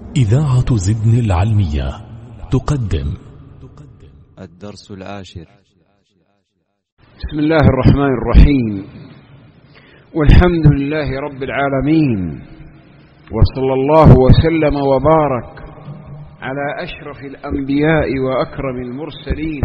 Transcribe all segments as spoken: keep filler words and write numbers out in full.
إذاعة زدن العلمية تقدم الدرس العاشر. بسم الله الرحمن الرحيم، والحمد لله رب العالمين، وصلى الله وسلم وبارك على أشرف الأنبياء وأكرم المرسلين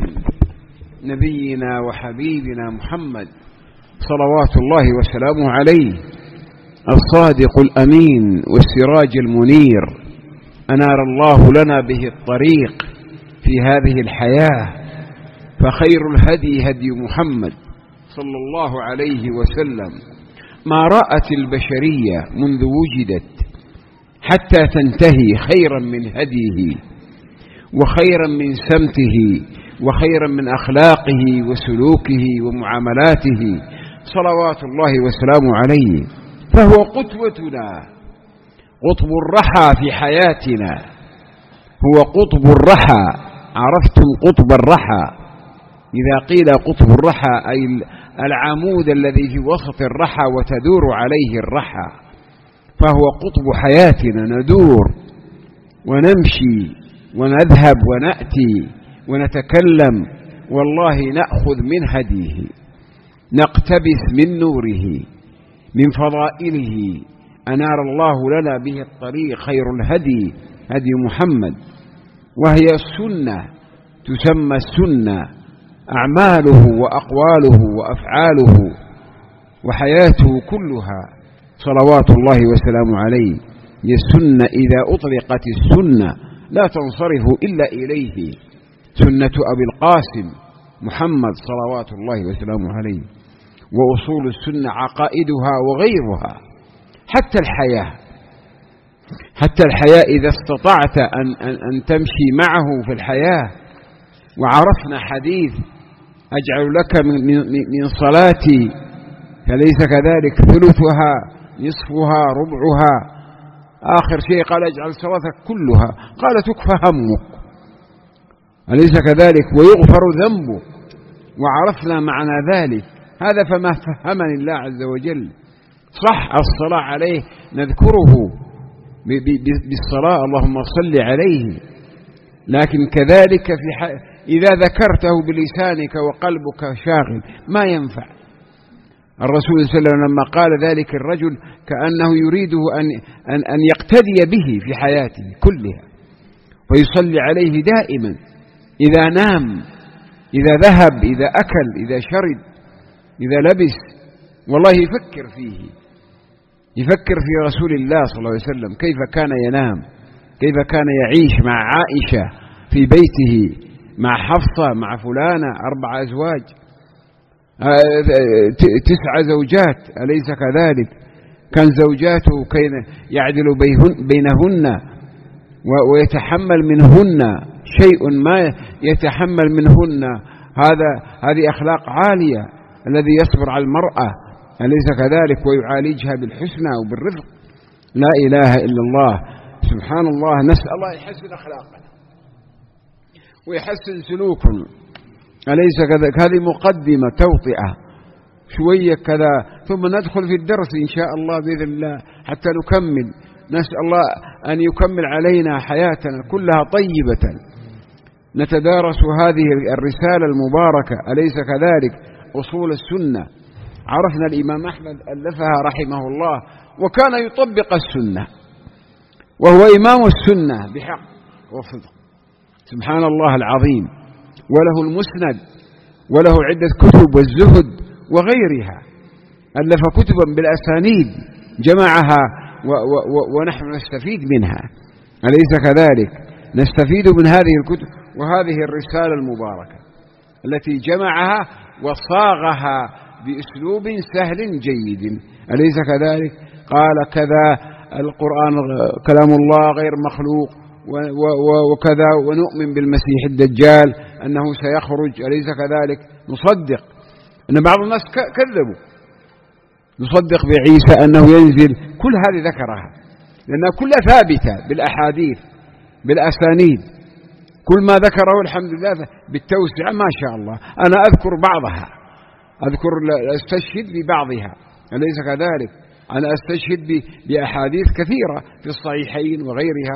نبينا وحبيبنا محمد صلوات الله وسلامه عليه، الصادق الأمين والسراج المنير، أنار الله لنا به الطريق في هذه الحياة، فخير الهدي هدي محمد صلى الله عليه وسلم. ما رأت البشرية منذ وجدت حتى تنتهي خيرا من هديه، وخيرا من سمته، وخيرا من أخلاقه وسلوكه ومعاملاته صلوات الله وسلامه عليه. فهو قدوتنا، قطب الرحى في حياتنا، هو قطب الرحى. عرفتم قطب الرحى؟ إذا قيل قطب الرحى أي العمود الذي في وسط الرحى وتدور عليه الرحى، فهو قطب حياتنا. ندور ونمشي ونذهب ونأتي ونتكلم، والله نأخذ من هديه، نقتبس من نوره، من فضائله. أنار الله لنا به الطريق، خير الهدي هدي محمد، وهي السنة، تسمى السنة، أعماله وأقواله وأفعاله وحياته كلها صلوات الله وسلامه عليه. هي السنة، إذا أطلقت السنة لا تنصرف إلا إليه، سنة أبي القاسم محمد صلوات الله وسلامه عليه. وأصول السنة عقائدها وغيرها، حتى الحياة، حتى الحياة إذا استطعت أن, أن, أن تمشي معه في الحياة. وعرفنا حديث أجعل لك من, من, من صلاتي فليس كذلك ثلثها نصفها ربعها، آخر شيء قال اجعل صلاتك كلها، قال تكفى همك أليس كذلك ويغفر ذنبك. وعرفنا معنى ذلك، هذا فما فهمني الله عز وجل. صح الصلاة عليه نذكره بالصلاة، اللهم صل عليه، لكن كذلك في ح... إذا ذكرته بلسانك وقلبك شاغل ما ينفع. الرسول صلى الله عليه وسلم لما قال ذلك الرجل كأنه يريده أن, أن, أن يقتدي به في حياته كلها، ويصلي عليه دائما، إذا نام، إذا ذهب، إذا أكل، إذا شرب، إذا لبس، والله يفكر فيه، يفكر في رسول الله صلى الله عليه وسلم، كيف كان ينام، كيف كان يعيش مع عائشة في بيته، مع حفصة، مع فلانة، أربع أزواج، تسع زوجات أليس كذلك؟ كان زوجاته كان يعدل بينهن ويتحمل منهن شيء ما يتحمل منهن. هذا هذه أخلاق عالية، الذي يصبر على المرأة أليس كذلك ويعالجها بالحسنى وبالرفق. لا إله إلا الله، سبحان الله. نسأل الله يحسن أخلاقنا ويحسن سلوكنا أليس كذلك؟ هذه مقدمة توطئة شوية كذا، ثم ندخل في الدرس إن شاء الله بإذن الله حتى نكمل. نسأل الله أن يكمل علينا حياتنا كلها طيبة، نتدارس هذه الرسالة المباركة أليس كذلك؟ أصول السنة. عرفنا الإمام أحمد ألفها رحمه الله، وكان يطبق السنة، وهو إمام السنة بحق وصدق، سبحان الله العظيم. وله المسند، وله عدة كتب، والزهد وغيرها، ألف كتبا بالأسانيد جمعها و و و ونحن نستفيد منها أليس كذلك؟ نستفيد من هذه الكتب وهذه الرسالة المباركة التي جمعها وصاغها بأسلوب سهل جيد أليس كذلك؟ قال كذا القرآن كلام الله غير مخلوق، وكذا، ونؤمن بالمسيح الدجال أنه سيخرج أليس كذلك؟ نصدق أن بعض الناس كذبوا، نصدق بعيسى أنه ينزل، كل هذه ذكرها لأنها كلها ثابتة بالأحاديث بالأسانيد، كل ما ذكره الحمد لله بالتوسعة ما شاء الله. أنا أذكر بعضها، أذكر أستشهد ببعضها أليس كذلك؟ أنا أستشهد بأحاديث كثيرة في الصحيحين وغيرها،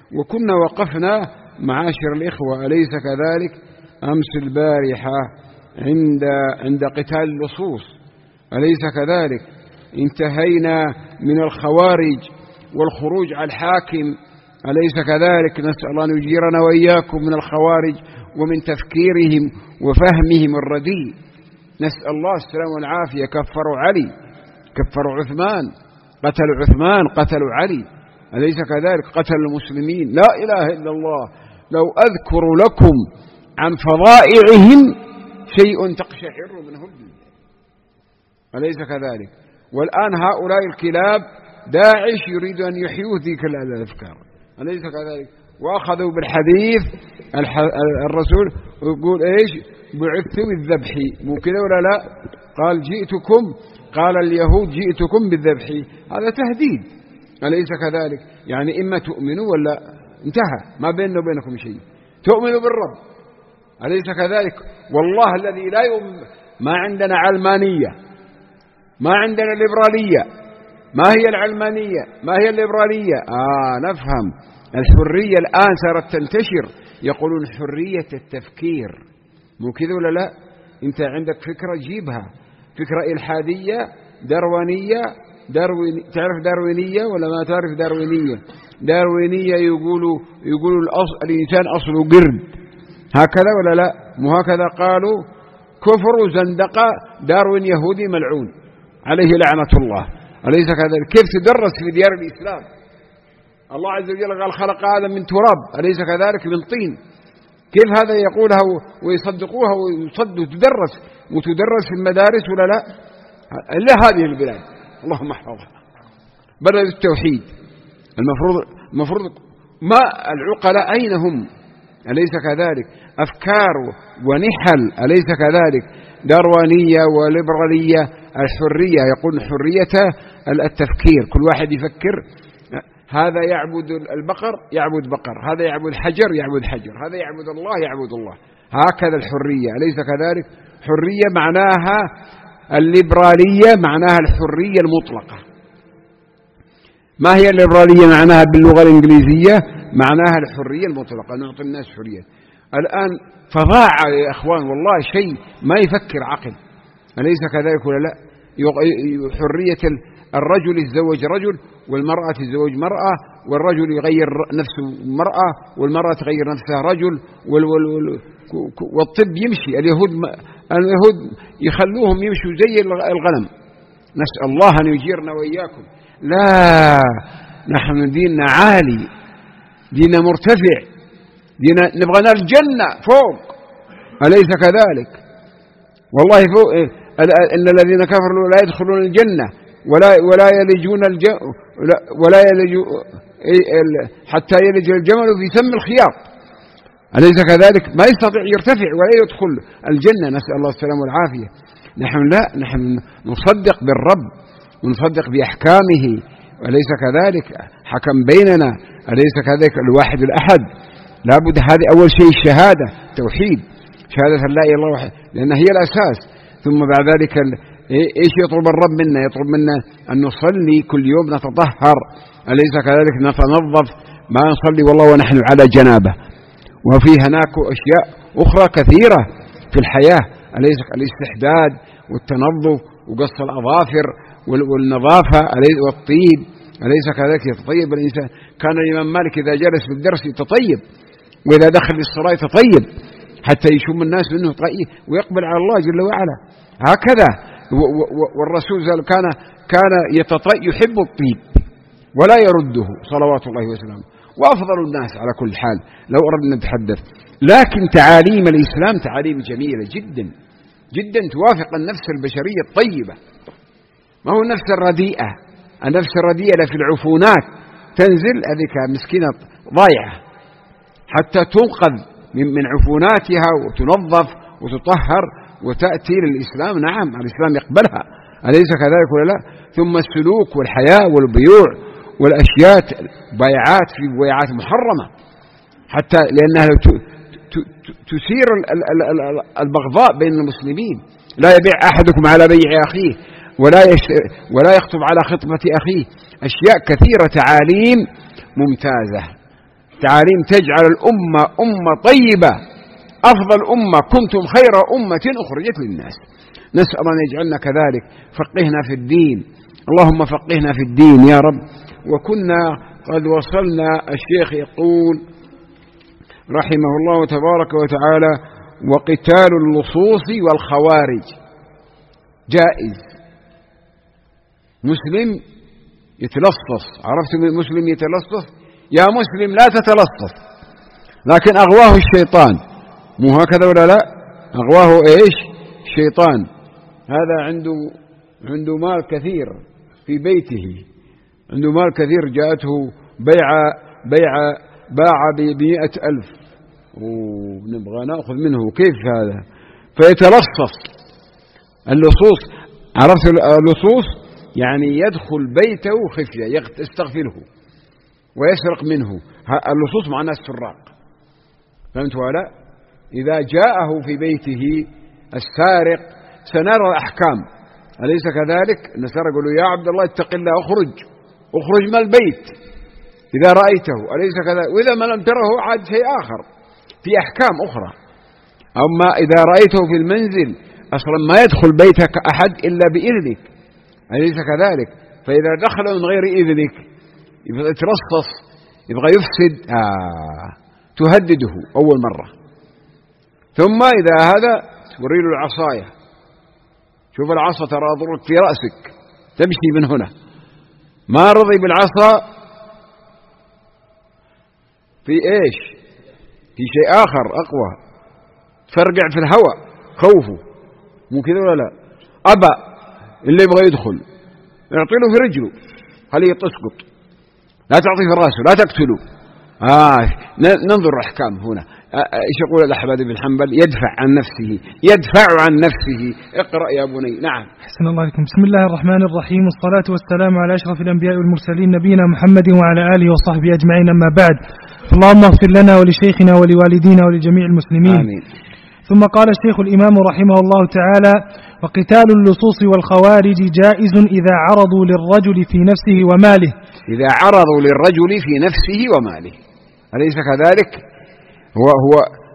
وكنا وقفنا معاشر الإخوة أليس كذلك أمس البارحة عند عند قتال اللصوص، أليس كذلك؟ انتهينا من الخوارج والخروج على الحاكم، أليس كذلك؟ نسأل الله أن يجيرنا وإياكم من الخوارج ومن تفكيرهم وفهمهم الرديء، نسأل الله السلام والعافية. كفروا علي، كفروا عثمان، قتلوا عثمان، قتلوا علي، أليس كذلك؟ قتلوا المسلمين. لا إله إلا الله. لو أذكر لكم عن فضائعهم شيء تقشعر منه الجلود، أليس كذلك؟ والآن هؤلاء الكلاب داعش يريد أن يحيوا ذيك الأفكار، أليس كذلك؟ وأخذوا بالحديث الرسول يقول إيش؟ بعثت بالذبح، مو كذا ولا لا؟ قال جئتكم، قال اليهود جئتكم بالذبح، هذا تهديد، أليس كذلك؟ يعني إما تؤمنوا ولا انتهى، ما بيننا وبينكم شيء، تؤمنوا بالرب، أليس كذلك؟ والله الذي لا يؤمن، ما عندنا علمانية، ما عندنا ليبرالية. ما هي العلمانية؟ ما هي الليبرالية؟ آه نفهم. الحرية الآن صارت تنتشر، يقولون حرية التفكير، مو كذا ولا لا؟ أنت عندك فكرة جيبها، فكرة إلحادية داروينية، داروين، تعرف داروينية ولا ما تعرف داروينية؟ داروينية يقولوا يقولوا الأصل الإنسان أصله قرد، هكذا ولا لا؟ مو هكذا قالوا؟ كفر وزندقة، داروين يهودي ملعون عليه لعنة الله، أليس كذلك؟ كيف تدرس في ديار الإسلام؟ الله عز وجل قال خلق آدم من تراب، أليس كذلك؟ من طين. كيف هذا يقولها ويصدقوها ويصدق تدرس وتدرس في المدارس ولا لا؟ إلا هذه البلاد اللهم احفظها بلد التوحيد. المفروض المفروض ما العقلاء أين هم؟ أليس كذلك؟ أفكار ونحل، أليس كذلك؟ داروينية وليبرالية، الحرية، يقول حرية التفكير، كل واحد يفكر. هذا يعبد البقر يعبد بقر، هذا يعبد حجر يعبد حجر، هذا يعبد الله يعبد الله، هكذا الحرية، أليس كذلك؟ حرية معناها الليبرالية معناها الحرية المطلقة. ما هي الليبرالية معناها باللغة الإنجليزية؟ معناها الحرية المطلقة، نعطي الناس حرية. الآن فضاعة يا إخوان، والله شيء ما يفكر عقل، أليس كذلك ولا لا؟ حرية الرجل يتزوج رجل، والمرأة تتزوج مرأة، والرجل يغير نفسه مرأة، والمرأة تغير نفسها رجل، وال وال وال والطب يمشي. اليهود اليهود يخلوهم يمشوا زي الغنم، نسأل الله أن يجيرنا وإياكم. لا، نحن ديننا عالي، ديننا مرتفع، ديننا نبغى نال الجنة فوق، أليس كذلك؟ والله فوق إن الذين كفروا لا يدخلون الجنة ولا ولا يلجون الجنة ولا يلجوا حتى يلج الجمل في سم الخياط، أليس كذلك؟ ما يستطيع يرتفع ولا يدخل الجنة، نسأل الله السلامة والعافية. نحن لا، نحن نصدق بالرب ونصدق بأحكامه، أليس كذلك؟ حكم بيننا، أليس كذلك؟ الواحد الأحد، لابد هذه أول شيء الشهادة، توحيد، شهادة لا إله إلا الله وحده، لأنها هي الأساس. ثم بعد ذلك إيش يطلب الرب منا؟ يطلب منا أن نصلي كل يوم، نتطهر، أليس كذلك؟ نتنظف، ما نصلي والله ونحن على جنابه. وفي هناك أشياء أخرى كثيرة في الحياة، أليس؟ الاستحداد والتنظف وقص الأظافر والنظافة والطيب، أليس كذلك؟ يتطيب الإنسان. كان الإمام مالك إذا جلس في الدرس يتطيب، وإذا دخل للصلاة يتطيب حتى يشم الناس منه طيب ويقبل على الله جل وعلا، هكذا. والرسول كان كان يتطيب، يحب الطيب ولا يرده صلوات الله وسلامه، وأفضل الناس على كل حال لو أردنا نتحدث. لكن تعاليم الإسلام تعاليم جميلة جدا جدا، توافق النفس البشرية الطيبة، ما هو النفس الرديئة. النفس الرديئة في العفونات تنزل، هذيك مسكينة ضايعة، حتى تنقذ من عفوناتها وتنظف وتطهر وتأتي للإسلام. نعم الإسلام يقبلها، أليس كذلك ولا لا؟ ثم السلوك والحياة والبيوع والأشياء، بيعات في بيعات محرمة، حتى لأنها تثير البغضاء بين المسلمين. لا يبيع أحدكم على بيع أخيه، ولا ولا يخطب على خطبة أخيه، أشياء كثيرة، تعاليم ممتازة. تعاليم تجعل الأمة أمة طيبة، أفضل أمة، كنتم خير أمة أخرجت للناس. نسأل أن يجعلنا كذلك. فقهنا في الدين، اللهم فقهنا في الدين يا رب. وكنا قد وصلنا، الشيخ يقول رحمه الله تبارك وتعالى: وقتال اللصوص والخوارج جائز. مسلم يتلصص، عرفتم مسلم يتلصص؟ يا مسلم لا تتلصص، لكن أغواه الشيطان، مو هكذا ولا لا؟ أغواه إيش؟ الشيطان. هذا عنده عنده مال كثير في بيته، عنده مال كثير، جاءته بيع بيع باع بمئة ألف ونبغى نأخذ منه، كيف هذا؟ فيتلصص. اللصوص، عرفت اللصوص؟ يعني يدخل بيته خفية، يستغفله ويسرق منه. اللصوص معناه السراق، فهمت ولا؟ إذا جاءه في بيته السارق سنرى الأحكام، أليس كذلك؟ النسارى يقولوا: يا عبد الله اتق الله، اخرج اخرج من البيت إذا رأيته، أليس كذلك؟ وإذا ما لم تره عاد شيء آخر، في أحكام أخرى. أما إذا رأيته في المنزل أصلا ما يدخل بيتك أحد إلا بإذنك، أليس كذلك؟ فإذا دخل من غير إذنك يبغى يترصص، يبغى يفسد، آه تهدده أول مرة. ثم إذا هذا توري له العصاية، شوف العصا ترى ضرك في رأسك، تمشي من هنا. ما رضي بالعصا في إيش؟ في شيء آخر أقوى، تفرقع في الهواء خوفه، مو كذا ولا لا؟ أبى، اللي يبغى يدخل يعطي له في رجله، خليه تسقط، لا تعطيه في راسه، لا تقتله. آه ننظر الأحكام هنا. ايش يقول الأحمد بن حنبل؟ يدفع عن نفسه، يدفع عن نفسه. اقرأ يا بني. نعم. أحسن الله عليكم. بسم الله الرحمن الرحيم، والصلاة والسلام على أشرف الأنبياء والمرسلين، نبينا محمد وعلى آله وصحبه أجمعين، أما بعد. اللهم اغفر لنا ولشيخنا ولوالدينا ولجميع المسلمين. آمين. ثم قال الشيخ الإمام رحمه الله تعالى: وقتال اللصوص والخوارج جائز إذا عرضوا للرجل في نفسه وماله. إذا عرضوا للرجل في نفسه وماله، أليس كذلك؟ هو, هو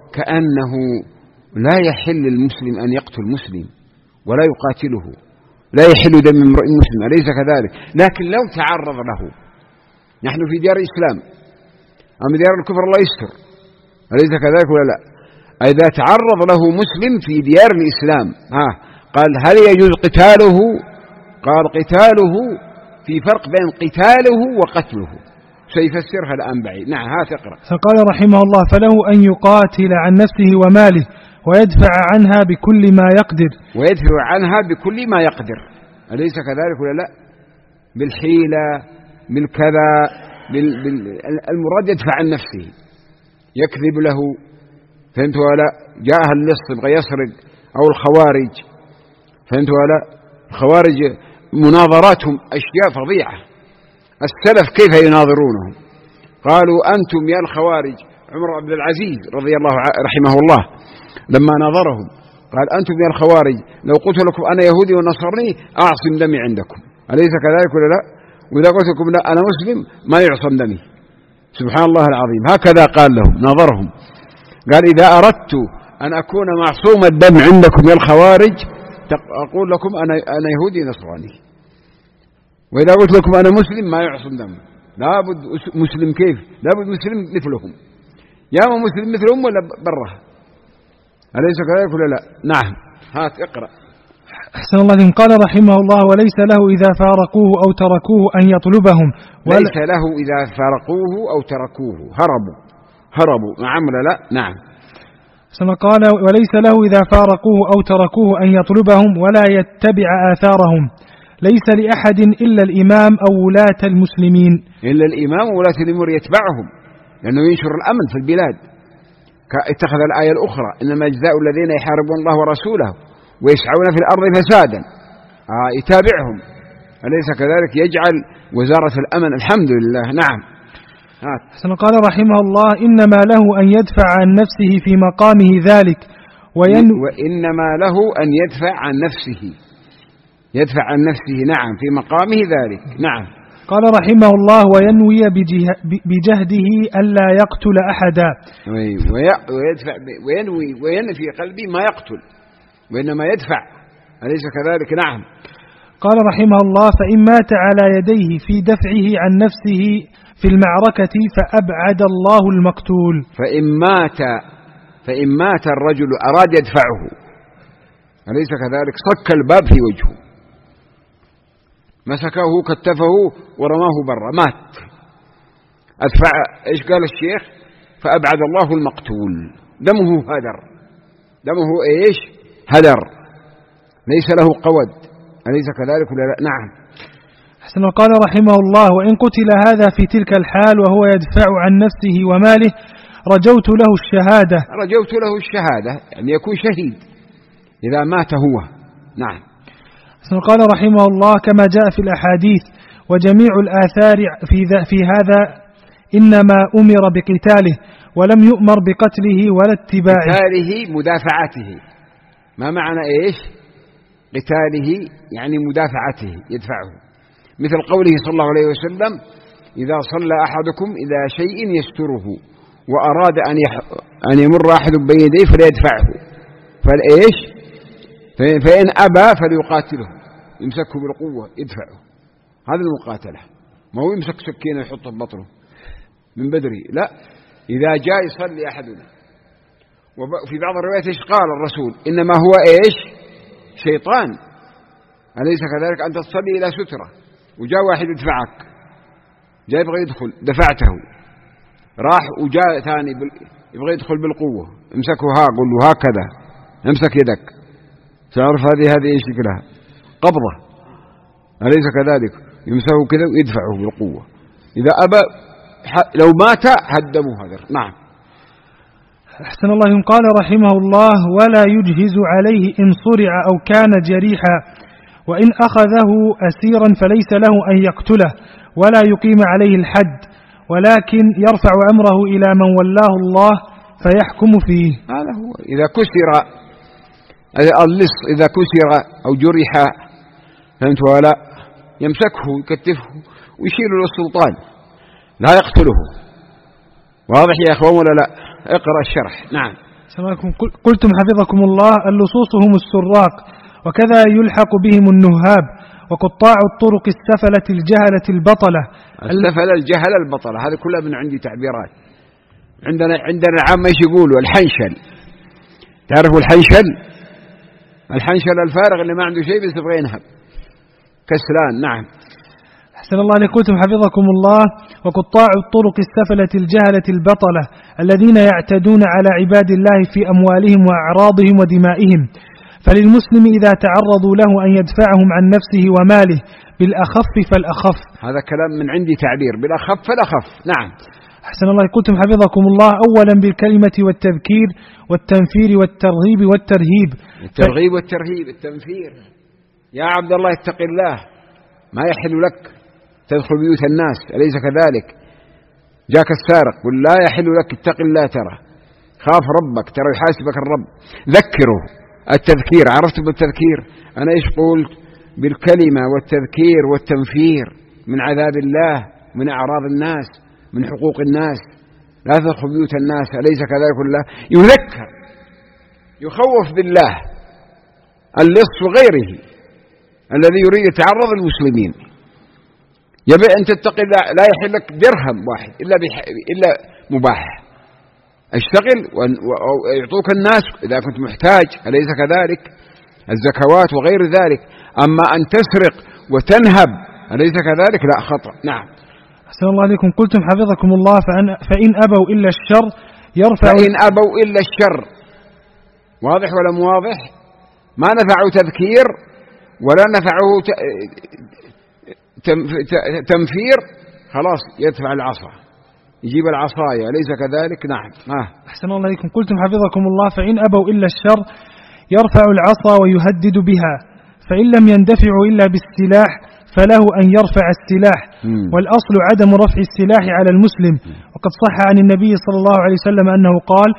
كأنه لا يحل المسلم أن يقتل مسلم ولا يقاتله، لا يحل دم امرئ مسلم، أليس كذلك؟ لكن لو تعرض له، نحن في ديار الإسلام، أما ديار الكفر الله يستر، أليس كذلك ولا لا؟ إذا تعرض له مسلم في ديار الإسلام، ها قال: هل يجوز قتاله؟ قال: قتاله في فرق بين قتاله وقتله، سيفسرها الآن بعيد. نعم، ها تقرأ. فقال رحمه الله: فله أن يقاتل عن نفسه وماله ويدفع عنها بكل ما يقدر. ويدفع عنها بكل ما يقدر، أليس كذلك ولا لا؟ بالحيلة، بالكذا، بال... بال... المراد يدفع عن نفسه، يكذب له، فهمت ولا؟ جاءها اللص يبغى يسرق، أو الخوارج، فهمت ولا؟ الخوارج مناظراتهم أشياء فظيعة. السلف كيف يناظرونهم؟ قالوا: أنتم يا الخوارج، عمر عبد العزيز رضي الله رحمه الله لما ناظرهم قال: أنتم يا الخوارج لو قلت لكم أنا يهودي ونصرني أعصم دمي عندكم، أليس كذلك ولا لا؟ وإذا قلت لكم لا أنا مسلم ما يعصم دمي. سبحان الله العظيم، هكذا قال لهم، ناظرهم. قال: إذا أردت أن أكون معصوم الدم عندكم يا الخوارج أقول لكم أنا أنا يهودي نصراني، وإذا قلت لكم أنا مسلم ما يعصم دم. لابد مسلم، كيف؟ لابد مسلم مثلهم، يا ما مسلم مثلهم ولا برها، أليس كذلك ولا لا؟ نعم، هات اقرأ. أحسن الله عليكم. قال رحمه الله: وليس له إذا فارقوه أو تركوه أن يطلبهم. ليس له إذا فارقوه أو تركوه، هربوا هربوا، نعم ولا لا؟ نعم. ثم قال: وليس له إذا فارقوه أو تركوه أن يطلبهم ولا يتبع آثارهم. ليس لأحد إلا الإمام أو ولاة المسلمين. إلا الإمام وولاة الأمور يتبعهم، لأنه ينشر الأمن في البلاد. اتخذ الآية الأخرى: إنما جزاء الذين يحاربون الله ورسوله ويسعون في الأرض فسادا، آه يتابعهم، أليس كذلك؟ يجعل وزارة الأمن. الحمد لله. نعم. ثم قال رحمه الله: إنما له أن يدفع عن نفسه في مقامه ذلك وين وإنما له أن يدفع عن نفسه، يدفع عن نفسه، نعم، في مقامه ذلك. نعم. قال رحمه الله: وينوي بجهده ألا يقتل أحدا. ويدفع وينوي وينفي في قلبه ما يقتل وإنما يدفع، أليس كذلك؟ نعم. قال رحمه الله: فإن مات على يديه في دفعه عن نفسه في المعركة فأبعد الله المقتول. فإن مات فإن مات الرجل أراد يدفعه، أليس كذلك؟ صك الباب في وجهه، مسكه كتفه ورماه برا، مات. أدفع. إيش قال الشيخ؟ فأبعد الله المقتول، دمه هدر، دمه إيش؟ هدر، ليس له قود، أليس كذلك ولا لا؟ نعم. حسن. قال رحمه الله: وإن قتل هذا في تلك الحال وهو يدفع عن نفسه وماله رجوت له الشهادة. رجوت له الشهادة يعني يكون شهيد إذا مات هو. نعم. قال رحمه الله: كما جاء في الأحاديث وجميع الآثار في, في هذا إنما أمر بقتاله ولم يؤمر بقتله ولا اتباعه. قتاله مدافعته. ما معنى إيش قتاله؟ يعني مدافعته، يدفعه، مثل قوله صلى الله عليه وسلم: إذا صلى أحدكم إلى شيء يستره وأراد أن, يح... أن يمر أحد بين يديه فليدفعه، فالإيش؟ فإن أبى فليقاتله، يمسكه بالقوة يدفعه. هذا المقاتلة، ما هو يمسك سكينة يحطه ببطنه من بدري، لا. إذا جاء يصلي أحدنا، وفي بعض الروايات إيش قال الرسول؟ إنما هو إيش؟ شيطان، أليس كذلك؟ أنت تصلي إلى سترة وجاء واحد يدفعك، جاء يبغى يدخل دفعته، راح وجاء ثاني يبغى يدخل بالقوة، امسكه، ها قل له هكذا، امسك يدك، تعرف هذه هذه ايش شكلها؟ قبضة، أليس كذلك؟ يمسكه كذا ويدفعه بالقوة. إذا أبى لو مات هدمه هدر. نعم. أحسن الله. قال رحمه الله: ولا يجهز عليه إن صرع أو كان جريحا، وإن أخذه أسيرا فليس له أن يقتله ولا يقيم عليه الحد، ولكن يرفع أمره إلى من ولاه الله فيحكم فيه. هذا هو. إذا كسر اللص، إذا كسر أو جرح، فهمت ولا؟ يمسكه يكتفه ويشيله للسلطان، لا يقتله. واضح يا أخوان ولا لا؟ اقرأ الشرح. نعم. قلتم حفظكم الله: اللصوص هم السراق، وكذا يلحق بهم النهاب وقطاع الطرق السفلة الجهلة البطلة. السفلة الجهلة البطلة، هذه كلها من عندي تعبيرات. عندنا عندنا العامة ايش يقولوا؟ الحنشل. تعرفوا الحنشل؟ الحنشل الفارغ اللي ما عنده شيء بس يبغى ينهب، كسلان. نعم. أحسن الله عليكم حفظكم الله: وقطاع الطرق السفلة الجهلة البطلة الذين يعتدون على عباد الله في أموالهم وأعراضهم ودمائهم، فللمسلم إذا تعرضوا له أن يدفعهم عن نفسه وماله بالأخف فالأخف. هذا كلام من عندي تعبير، بالأخف فالأخف. نعم. أحسن الله عليكم حفظكم الله: أولا بالكلمة والتذكير والتنفير والترغيب والترهيب. الترغيب والترهيب، التنفير، يا عبد الله اتق الله، ما يحل لك تدخل بيوت الناس، أليس كذلك؟ جاك السارق، قل لا يحل لك، اتق الله، ترى خاف ربك، ترى يحاسبك الرب. ذكره. التذكير، عرفت بالتذكير؟ أنا إيش قلت؟ بالكلمة والتذكير والتنفير من عذاب الله، من أعراض الناس، من حقوق الناس. لا تدخل بيوت الناس، أليس كذلك؟ الله يذكر، يخوف بالله. اللص وغيره الذي يريد يتعرض للمسلمين، يبي أن تتقي الله، لا يحل لك درهم واحد إلا بح... إلا مباح. اشتغل ويعطوك الناس إذا كنت محتاج، أليس كذلك؟ الزكوات وغير ذلك. أما أن تسرق وتنهب، أليس كذلك؟ لا، خطأ. نعم. أحسن الله عليكم. قلتم حفظكم الله: فإن, فإن أبوا إلا الشر يرفع. فإن أبوا إلا الشر، واضح ولا مو واضح؟ ما نفعوا تذكير ولا نفعه تنفير، خلاص يدفع العصا، يجيب العصاية، أليس كذلك؟ نعم. آه. أحسن الله عليكم. قلتم حفظكم الله: فإن أبوا إلا الشر يرفع العصا ويهدد بها، فإن لم يندفعوا إلا بالسلاح فله أن يرفع السلاح. مم. والأصل عدم رفع السلاح على المسلم، وقد صح عن النبي صلى الله عليه وسلم أنه قال: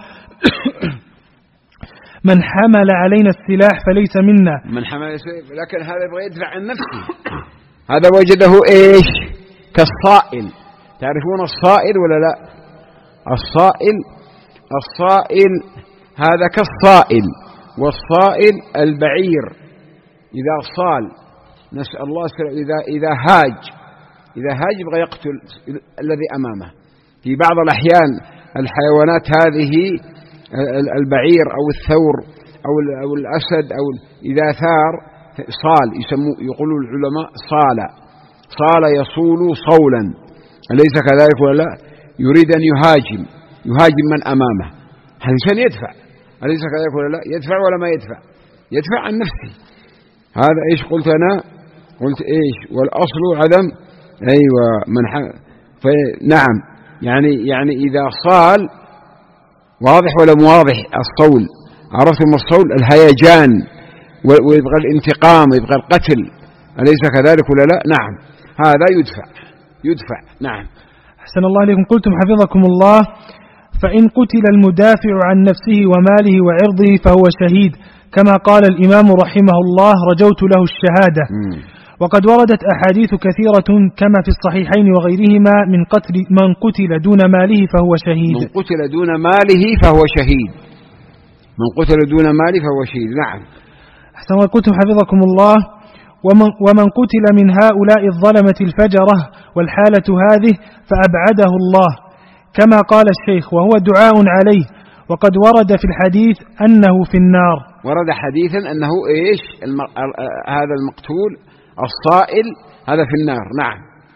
من حمل علينا السلاح فليس منا. من حمل السلاح، لكن هذا يبغى يدفع عن نفسه، هذا وجده إيش؟ كالصائل. تعرفون الصائل ولا لا؟ الصائل الصائل هذا كالصائل، والصائل البعير إذا صال، نسأل الله إذا إذا هاج إذا هاج يبغى يقتل الذي أمامه. في بعض الأحيان الحيوانات هذه البعير أو الثور أو أو الأسد أو إذا ثار صال، يسمو يقولوا العلماء صال صال يصول صولا، أليس كذلك ولا لا؟ يريد أن يهاجم يهاجم من أمامه، هذا عشان يدفع، أليس كذلك ولا لا؟ يدفع ولا ما يدفع؟ يدفع عن نفسه. هذا إيش قلت أنا؟ قلت إيش؟ والأصل عدم أيوة من ح... نعم، يعني يعني إذا صال، واضح ولا مو واضح الصول؟ عرفتم الصول؟ الهيجان ويبغى الانتقام ويبغى القتل، أليس كذلك ولا لا؟ نعم، هذا يدفع يدفع. نعم. أحسن الله عليكم. قلتم حفظكم الله: فإن قتل المدافع عن نفسه وماله وعرضه فهو شهيد، كما قال الإمام رحمه الله: رجوت له الشهادة. م. وقد وردت أحاديث كثيرة كما في الصحيحين وغيرهما من قتل من قتل دون ماله فهو شهيد. من قتل دون ماله فهو شهيد. من قتل دون ماله فهو شهيد. نعم. أحسن الله. قلتم حفظكم الله: ومن, ومن قتل من هؤلاء الظلمة الفجرة والحالة هذه فأبعده الله، كما قال الشيخ، وهو دعاء عليه. وقد ورد في الحديث أنه في النار. ورد حديثا أنه إيش؟ الم... هذا المقتول الصائل هذا في النار. نعم.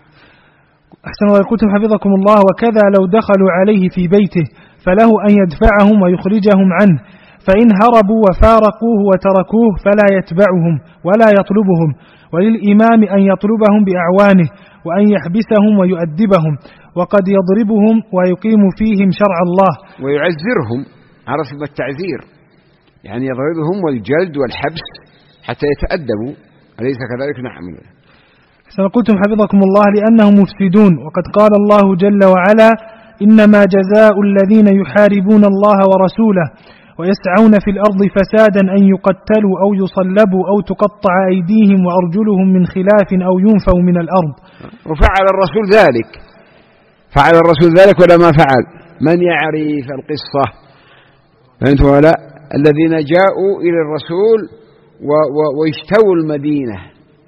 أحسن الله. قلتم حفظكم الله: وكذا لو دخلوا عليه في بيته فله أن يدفعهم ويخرجهم عنه، فإن هربوا وفارقوه وتركوه فلا يتبعهم ولا يطلبهم، وللإمام أن يطلبهم بأعوانه وأن يحبسهم ويؤدبهم، وقد يضربهم ويقيم فيهم شرع الله ويعزرهم. عرف بالتعزير يعني يضربهم والجلد والحبس حتى يتأدبوا، أليس كذلك؟ نعم. سنقولتم حفظكم الله: لأنهم مفسدون، وقد قال الله جل وعلا: إنما جزاء الذين يحاربون الله ورسوله ويسعون في الأرض فسادا أن يقتلوا أو يصلبوا أو تقطع أيديهم وأرجلهم من خلاف أو ينفوا من الأرض. وفعل الرسول ذلك، فعل الرسول ذلك ولا ما فعل؟ من يعرف القصة؟ فأنتم ولا الذين جاءوا إلى الرسول واشتووا المدينة،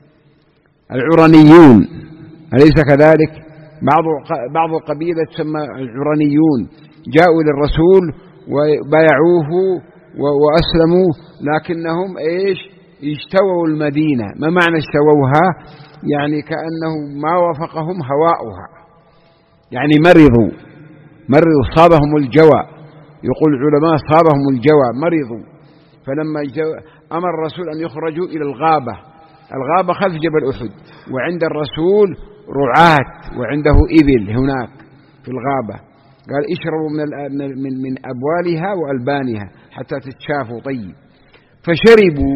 العرنيون، أليس كذلك؟ بعض بعض القبيلة تسمى العرنيون، جاءوا للرسول وبايعوه وأسلموا، لكنهم إيش؟ اجتووا المدينة. ما معنى اجتووها؟ يعني كأنه ما وافقهم هواؤها، يعني مرضوا مرضوا صابهم الجوى، يقول العلماء صابهم الجوى، مرضوا. فلما أمر الرسول أن يخرجوا إلى الغابة، الغابة خلف جبل أحد، وعند الرسول رعاة وعنده إبل هناك في الغابة، قال اشربوا من من من أبوالها وألبانها حتى تتشافوا طيب. فشربوا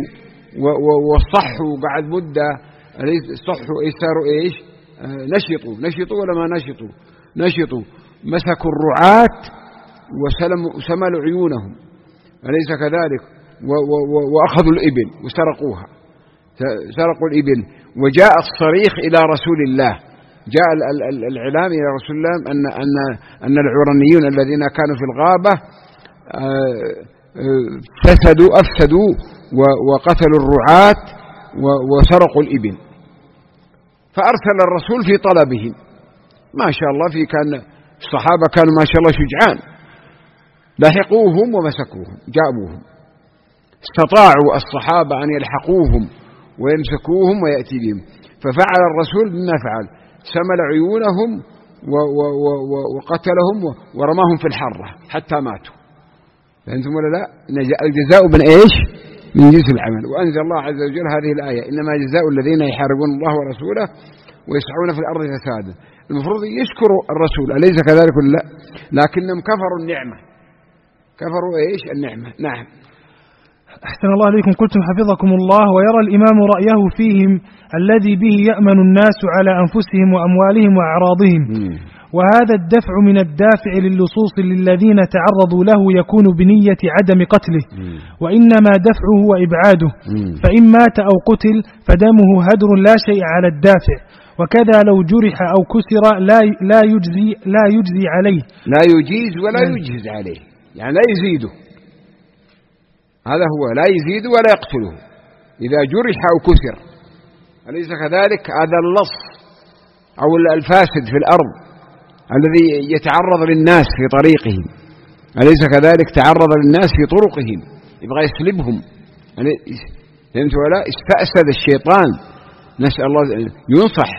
وصحوا بعد مدة، صحوا إيش صاروا إيش؟ نشطوا نشطوا ولا ما نشطوا؟ نشطوا. مسكوا الرعاة وسلموا سملوا عيونهم، أليس كذلك؟ وأخذوا الإبل وسرقوها، سرقوا الإبل. وجاء الصريخ إلى رسول الله، جاء الإعلام إلى رسول الله أن أن أن العرنيون الذين كانوا في الغابة فسدوا أفسدوا وقتلوا الرعاة وسرقوا الإبل. فأرسل الرسول في طلبهم، ما شاء الله، في كان الصحابة كانوا ما شاء الله شجعان، لحقوهم ومسكوهم جابوهم. استطاعوا الصحابة أن يلحقوهم ويمسكوهم ويأتي بهم، ففعل الرسول بما فعل، سمل عيونهم وقتلهم ورماهم في الحرة حتى ماتوا. فأنتم ولا لا؟ الجزاء من إيش؟ من جنس العمل. وأنزل الله عز وجل هذه الآية: إنما جزاء الذين يحاربون الله ورسوله ويسعون في الأرض فسادا. المفروض يشكروا الرسول، أليس كذلك ولا لا؟ لكنهم كفروا النعمة، كفروا إيش؟ النعمة. نعم. أحسن الله عليكم. قلتم حفظكم الله: ويرى الإمام رأيه فيهم الذي به يأمن الناس على أنفسهم وأموالهم وأعراضهم، م. وهذا الدفع من الدافع للصوص للذين تعرضوا له يكون بنية عدم قتله، م. وإنما دفعه وإبعاده، م. فإن مات أو قتل فدمه هدر لا شيء على الدافع، وكذا لو جرح أو كسر لا لا يجزي لا يجزي عليه، لا يجيز ولا يجهز عليه، يعني لا يزيده، هذا هو، لا يزيد ولا يقتله إذا جرح أو كسر. أليس كذلك؟ هذا اللص أو الفاسد في الأرض الذي يتعرض للناس في طريقهم، أليس كذلك؟ تعرض للناس في طرقهم، يبغى يسلبهم، فهمت ولا؟ استأسد الشيطان، نسأل الله ينصح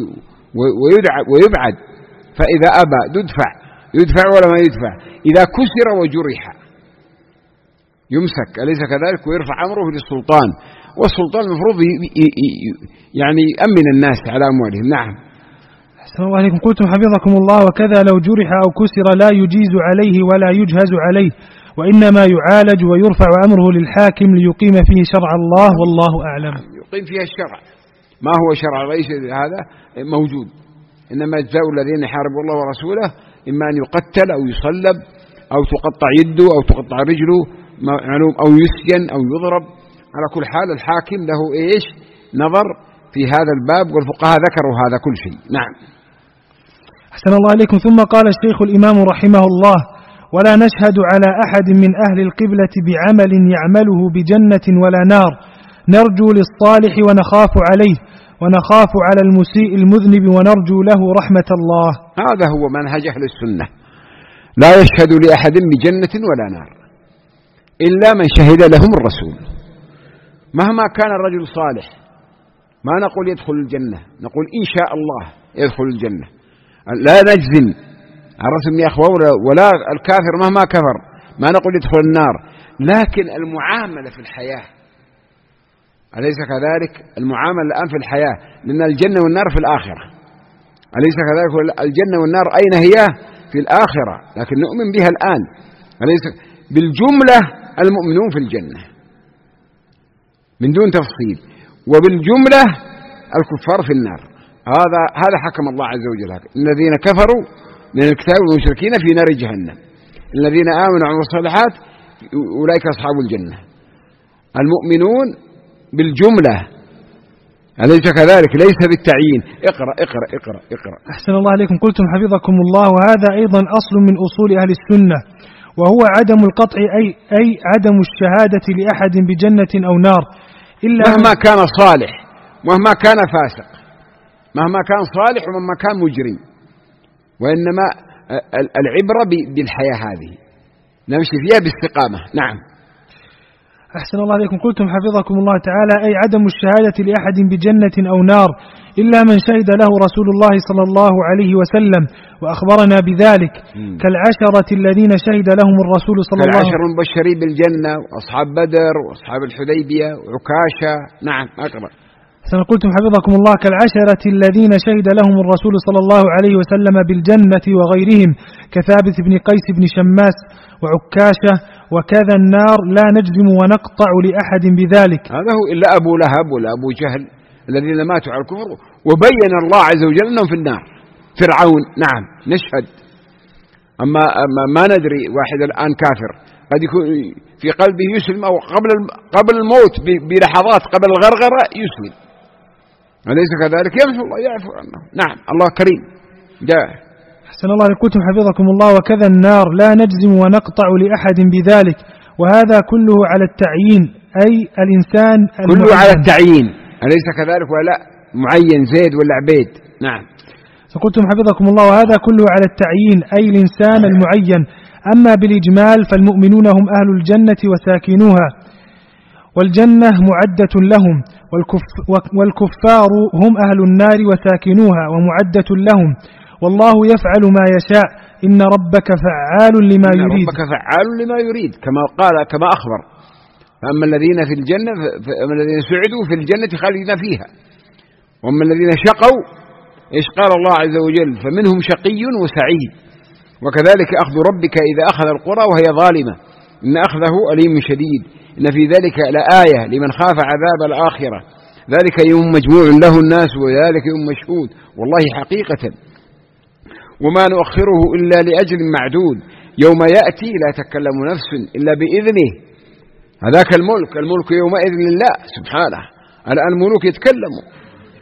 ويبعد، فإذا أبى يدفع يدفع ولا ما يدفع. إذا كسر وجرح يمسك، أليس كذلك؟ ويرفع أمره للسلطان، والسلطان المفروض يعني يأمن الناس على أموالهم. نعم. أحسن الله عليكم. قلتم حفظكم الله: وكذا لو جرح أو كسر لا يجيز عليه ولا يجهز عليه، وإنما يعالج ويرفع أمره للحاكم ليقيم فيه شرع الله، والله أعلم. يقيم فيها الشرع، ما هو شرع ليس هذا موجود، إنما جزاء الذين يحاربوا الله ورسوله إما أن يقتل أو يصلب أو تقطع يده أو تقطع رجله أو يسجن أو يضرب. على كل حال الحاكم له إيش نظر في هذا الباب، والفقهاء ذكروا هذا كل شيء. نعم. أحسن الله عليكم. ثم قال الشيخ الإمام رحمه الله: ولا نشهد على أحد من أهل القبلة بعمل يعمله بجنة ولا نار، نرجو للصالح ونخاف عليه، ونخاف على المسيء المذنب ونرجو له رحمة الله. هذا هو منهج أهل السنة، لا يشهد لأحد بجنة ولا نار إلا من شهد لهم الرسول، مهما كان الرجل صالح. ما نقول يدخل الجنة، نقول إن شاء الله يدخل الجنة، لا نجزم الرسم يا أخوة، ولا الكافر مهما كفر ما نقول يدخل النار، لكن المعاملة في الحياة، أليس كذلك؟ المعاملة الآن في الحياة، لأن الجنة والنار في الآخرة، أليس كذلك؟ الجنة والنار أين هي؟ في الآخرة، لكن نؤمن بها الآن. أليس بالجملة المؤمنون في الجنة من دون تفصيل، وبالجملة الكفار في النار. هذا هذا حكم الله عز وجل: الذين كفروا من الكتاب والمشركين في نار جهنم، الذين آمنوا وعملوا الصالحات أولئك أصحاب الجنة. المؤمنون بالجملة، أليس كذلك؟ ليس بالتعيين. اقرأ اقرأ اقرأ اقرأ. أحسن الله عليكم. قلتم حفظكم الله: وهذا أيضا أصل من أصول أهل السنة، وهو عدم القطع، أي, أي عدم الشهادة لأحد بجنة أو نار إلا مهما كان صالح، مهما كان فاسق، مهما كان صالح ومهما كان مجرم، وإنما العبرة بالحياة هذه نمشي فيها باستقامة. نعم. أحسن الله عليكم. قلتم حفظكم الله تعالى: أي عدم الشهادة لأحد بجنة أو نار إلا من شهد له رسول الله صلى الله عليه وسلم وأخبرنا بذلك، م. كالعشرة الذين شهد لهم الرسول صلى الله عليه وسلم، كالعشر المبشرين بالجنة وأصحاب بدر وأصحاب الحديبية وعكاشة. نعم. أقرأ. قلتم حفظكم الله: كالعشرة الذين شهد لهم الرسول صلى الله عليه وسلم بالجنة وغيرهم، كثابت بن قيس بن شماس وعكاشة، وكذا النار لا نجزم ونقطع لأحد بذلك. هذا هو، إلا أبو لهب ولا أبو جهل الذين ماتوا على الكفر، وبين الله عز وجل أنهم في النار. فرعون نعم نشهد، أما, أما ما ندري، واحد الآن كافر قد يكون في قلبه يسلم، أو قبل قبل الموت بلحظات قبل الغرغرة يسلم، أليس كذلك؟ يمحو الله، يعفو عنه. نعم. الله كريم. جاء. أحسن الله عليكم حفظكم الله: وكذا النار لا نجزم ونقطع لأحد بذلك، وهذا كله على التعيين، أي الإنسان كله المعين. على التعيين، أليس كذلك؟ ولا معين زيد ولا عبيد. نعم. فقلتم حفظكم الله: وهذا كله على التعيين، أي الإنسان المعين. أما بالإجمال فالمؤمنون هم أهل الجنة وساكنوها، والجنة معدة لهم، والكف والكفار هم أهل النار وساكنوها ومعدة لهم، والله يفعل ما يشاء، إن ربك فعال لما إن يريد. ربك فعال لما يريد، كما قال كما أخبر: فأما الذين في الجنة فأما الذين سعدوا في الجنة خالدين فيها، وأما الذين شقوا إيش قال الله عز وجل؟ فمنهم شقي وسعيد. وكذلك أخذ ربك إذا أخذ القرى وهي ظالمة إن أخذه أليم شديد، إن في ذلك لآية لمن خاف عذاب الآخرة، ذلك يوم مجموع له الناس وذلك يوم مشهود، والله حقيقة وما نؤخره إلا لأجل معدود، يوم يأتي لا تكلم نفس إلا بإذنه. هذاك الملك، الملك يومئذ لله سبحانه. الآن الملوك يتكلموا،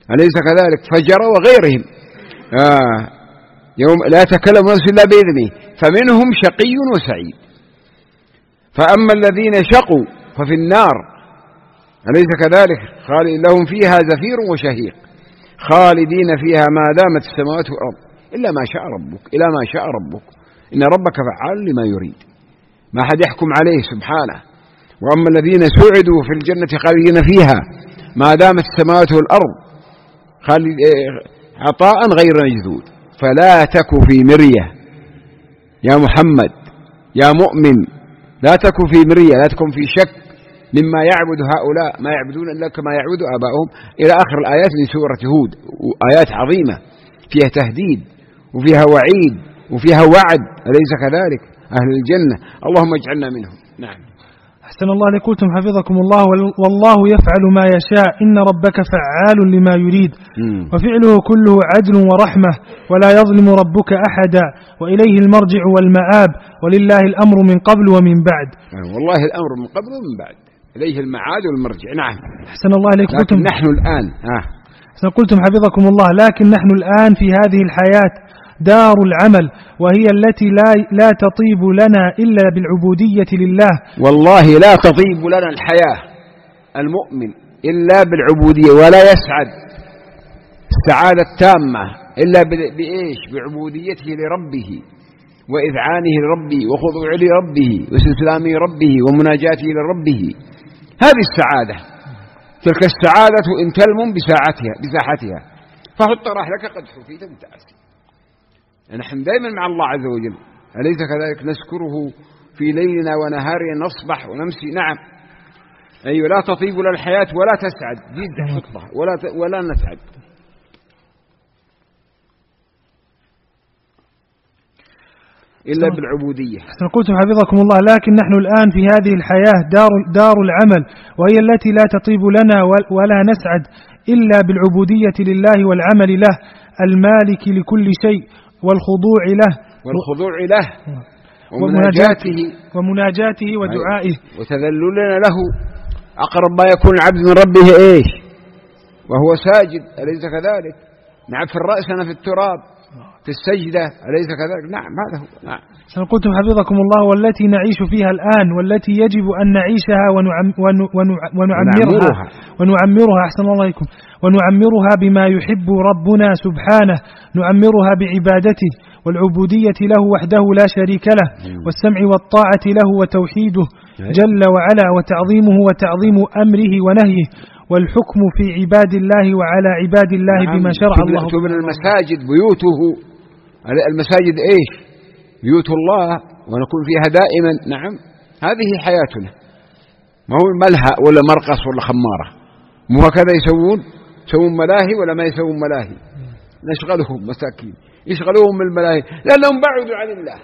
أليس كذلك؟ فجر وغيرهم. آه يوم لا تكلم نفس إلا بإذنه فمنهم شقي وسعيد. فأما الذين شقوا ففي النار، أليس كذلك؟ خالد لهم فيها زفير وشهيق خالدين فيها ما دامت السماوات والأرض إلا ما شاء ربك، إلى ما شاء ربك، إن ربك فعال لما يريد، ما حد يحكم عليه سبحانه. وأما الذين سعدوا في الجنة خالدين فيها ما دامت السماوات والأرض خالد عطاء غير مجدود. فلا تك في مرية يا محمد يا مؤمن، لا تك في مرية، لا تكن في شك مما يعبد هؤلاء، ما يعبدون إلا كما يعبد آباؤهم، إلى آخر الآيات من سورة هود. آيات عظيمة فيها تهديد وفيها وعيد وفيها وعد، أليس كذلك؟ أهل الجنة اللهم اجعلنا منهم. نعم. أحسن الله لكم حفظكم الله. والله يفعل ما يشاء إن ربك فعال لما يريد، مم. وفعله كله عدل ورحمة، ولا يظلم ربك أحدا، وإليه المرجع والمآب، ولله الأمر من قبل ومن بعد. والله الأمر من قبل ومن بعد، إليه المعاد والمرجع. نعم. أحسن الله لكم. لكن نحن الآن آه. أحسن قلتم حفظكم الله، لكن نحن الآن في هذه الحياة دار العمل، وهي التي لا, لا تطيب لنا إلا بالعبودية لله. والله لا تطيب لنا الحياة المؤمن إلا بالعبودية، ولا يسعد السعادة التامة إلا بإيش؟ بعبوديته لربه وإذعانه لربه وخضوعه لربه واستسلامه لربه ومناجاته لربه. هذه السعادة. تلك السعادة إن تلم بساعتها بساحتها فحط راحلك قد حفيت متأسف. نحن دائما مع الله عز وجل، أليس كذلك؟ نذكره في ليلنا ونهارنا، نصبح ونمسي. نعم. أيوة. لا تطيب لنا الحياة ولا تسعد، جد حطها ولا ت... ولا نسعد إلا بالعبودية. قلتم حفظكم الله، لكن نحن الآن في هذه الحياة دار, دار العمل، وهي التي لا تطيب لنا ولا نسعد إلا بالعبودية لله والعمل له المالك لكل شيء، والخضوع له والخضوع له ومناجاته ومناجاته ودعائه وتذللنا له. أقرب ما يكون العبد من ربه إيش؟ وهو ساجد، أليس كذلك؟ نعف رأسنا في التراب في السجدة، أليس كذلك؟ نعم هذا هو. نعم. قلتم حفظكم الله، والتي نعيش فيها الآن، والتي يجب أن نعيشها ونعم ونع ونع ونعمرها ونعمرها أحسن الله عليكم ونعمرها بما يحب ربنا سبحانه، نعمرها بعبادته والعبودية له وحده لا شريك له، والسمع والطاعة له وتوحيده جل وعلا، وتعظيمه وتعظيم أمره ونهيه، والحكم في عباد الله وعلى عباد الله بما شرع الله. تبنى المساجد بيوته، المساجد إيش؟ بيوت الله، ونكون فيها دائما. نعم. هذه حياتنا، ما هو ملهى ولا مرقص ولا خمارة، مو هكذا يسوون يسوون ملاهي ولا ما يسوون ملاهي. نشغلهم مساكين، يشغلوهم من الملاهي لأنهم بعدوا عن الله،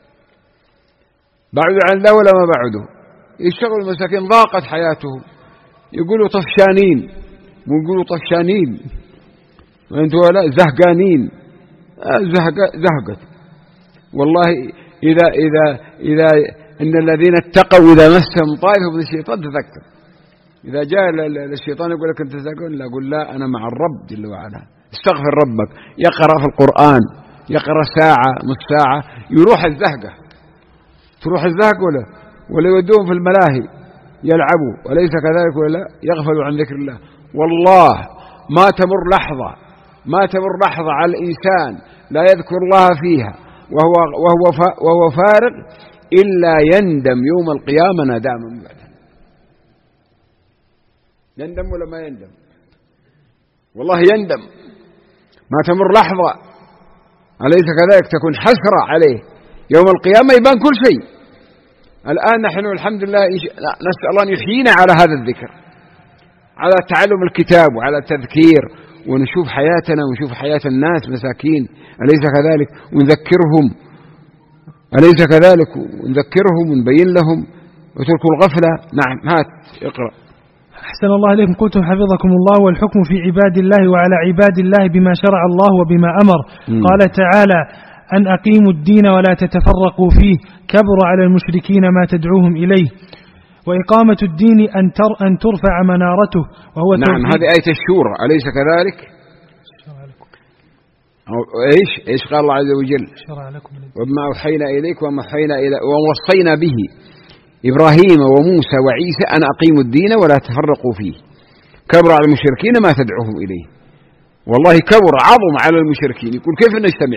بعدوا عن الله ولا ما بعدوا، يشتغلوا المساكين، ضاقت حياتهم، يقولوا طفشانين، ويقولوا طفشانين وانتوا لا زهقانين. زهقت والله. إذا إذا إذا إن الذين اتقوا إذا مسهم طائف من الشيطان تذكر. إذا جاء الشيطان يقول لك أنت زهقان، لا أقول لا، أنا مع الرب جل وعلا. استغفر ربك، يقرأ في القرآن، يقرأ ساعة نص ساعة، يروح الزهقة، تروح الزهق ولا ولا يودوهم في الملاهي يلعبوا، وليس كذلك ولا يغفلوا عن ذكر الله. والله ما تمر لحظة ما تمر لحظة على الإنسان لا يذكر الله فيها وهو وهو وهو فارغ إلا يندم يوم القيامة نداما بعد. يندم ولا ما يندم؟ والله يندم. ما تمر لحظة أليس كذلك تكون حسرة عليه يوم القيامة، يبان كل شيء. الآن نحن الحمد لله نسأل الله أن يحيينا على هذا الذكر، على تعلم الكتاب وعلى التذكير، ونشوف حياتنا ونشوف حياة الناس مساكين، أليس كذلك؟ ونذكرهم، أليس كذلك؟ ونذكرهم ونبين لهم وتركوا الغفلة. نعم. هات اقرأ. أحسن الله إليكم. قلتم حفظكم الله، والحكم في عباد الله وعلى عباد الله بما شرع الله وبما أمر. م. قال تعالى: أن أقيموا الدين ولا تتفرقوا فيه، كبر على المشركين ما تدعوهم إليه. وإقامة الدين أن, تر أن ترفع منارته، وهو نعم. هذه آية الشورى، أليس كذلك؟ إيش إيش قال الله عز وجل شرع لكم وما أوحينا إليك وما أوحينا إلى ووصينا به إبراهيم وموسى وعيسى أن أقيموا الدين ولا تفرقوا فيه كبر على المشركين ما تدعوهم إليه. والله كبر عظم على المشركين. يقول كيف نجتمع؟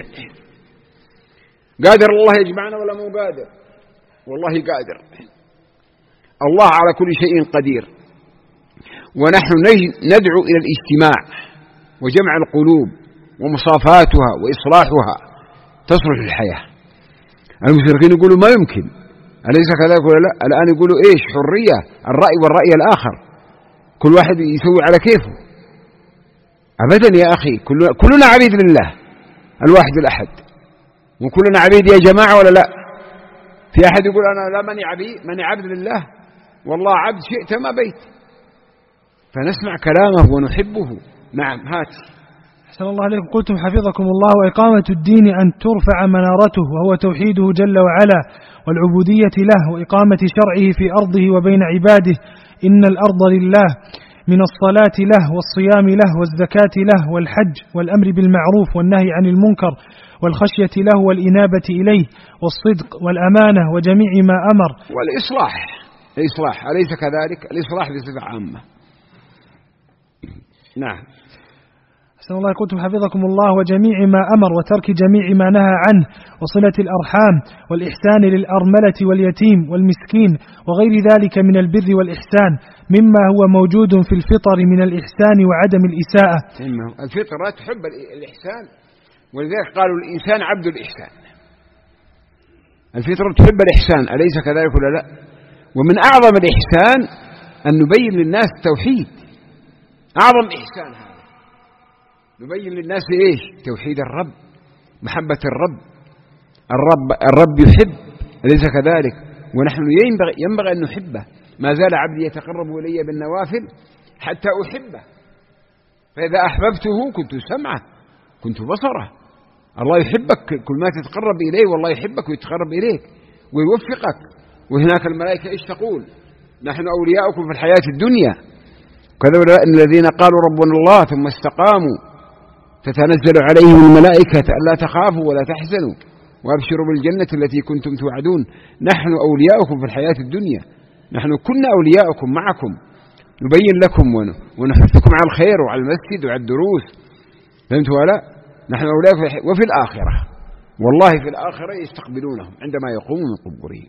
قادر الله يجمعنا ولا مو قادر؟ والله قادر. الله على كل شيء قدير. ونحن ندعو إلى الاجتماع وجمع القلوب ومصافاتها وإصلاحها تصلح الحياة. المشركين يقولوا ما يمكن، أليس كذلك ولا لا؟ الآن يقولوا إيش؟ حرية الرأي والرأي الآخر، كل واحد يسوي على كيفه. أبدا يا أخي، كلنا عبيد لله الواحد الأحد، وكلنا عبيد يا جماعة ولا لا؟ في أحد يقول أنا لا ماني عبيد، ماني عبد لله، والله عبد شئت ما بيت. فنسمع كلامه ونحبه. نعم هات. أحسن الله عليكم. قلتم حفظكم الله وإقامة الدين أن ترفع منارته وهو توحيده جل وعلا والعبودية له وإقامة شرعه في أرضه وبين عباده. إن الأرض لله، من الصلاة له والصيام له والزكاة له والحج والأمر بالمعروف والنهي عن المنكر والخشية له والإنابة إليه والصدق والأمانة وجميع ما أمر والإصلاح. الإصلاح أليس كذلك؟ الإصلاح بصفة عامة. نعم. أحسن الله. قلتم حفظكم الله وجميع ما أمر وترك جميع ما نهى عنه وصلة الأرحام والإحسان للأرملة واليتيم والمسكين وغير ذلك من البر والإحسان مما هو موجود في الفطر من الإحسان وعدم الإساءة. الفطرة تحب الإحسان، ولذلك قالوا الإنسان عبد الإحسان. الفطرة تحب الإحسان، أليس كذلك ولا لا؟ ومن أعظم الإحسان أن نبين للناس التوحيد. أعظم إحسان هذا، نبين للناس إيش؟ توحيد الرب، محبة الرب. الرب الرب يحب، أليس كذلك؟ ونحن ينبغي, ينبغي أن نحبه. ما زال عبدي يتقرب إلي بالنوافل حتى أحبه، فإذا أحببته كنت سمعه كنت بصره. الله يحبك، كل ما تتقرب إليه والله يحبك ويتقرب إليك ويوفقك. وهناك الملائكة إيش تقول؟ نحن أولياؤكم في الحياة الدنيا كذا الذين قالوا ربنا الله ثم استقاموا تتنزل عليهم الملائكة ألا تخافوا ولا تحزنوا وأبشروا بالجنة التي كنتم توعدون. نحن أولياؤكم في الحياة الدنيا، نحن كنا أولياؤكم معكم، نبين لكم ونحثكم على الخير وعلى المسجد وعلى الدروس. فهمتوا ولا؟ نحن أولياؤكم وفي الآخرة، والله في الآخرة يستقبلونهم عندما يقوموا من قبورهم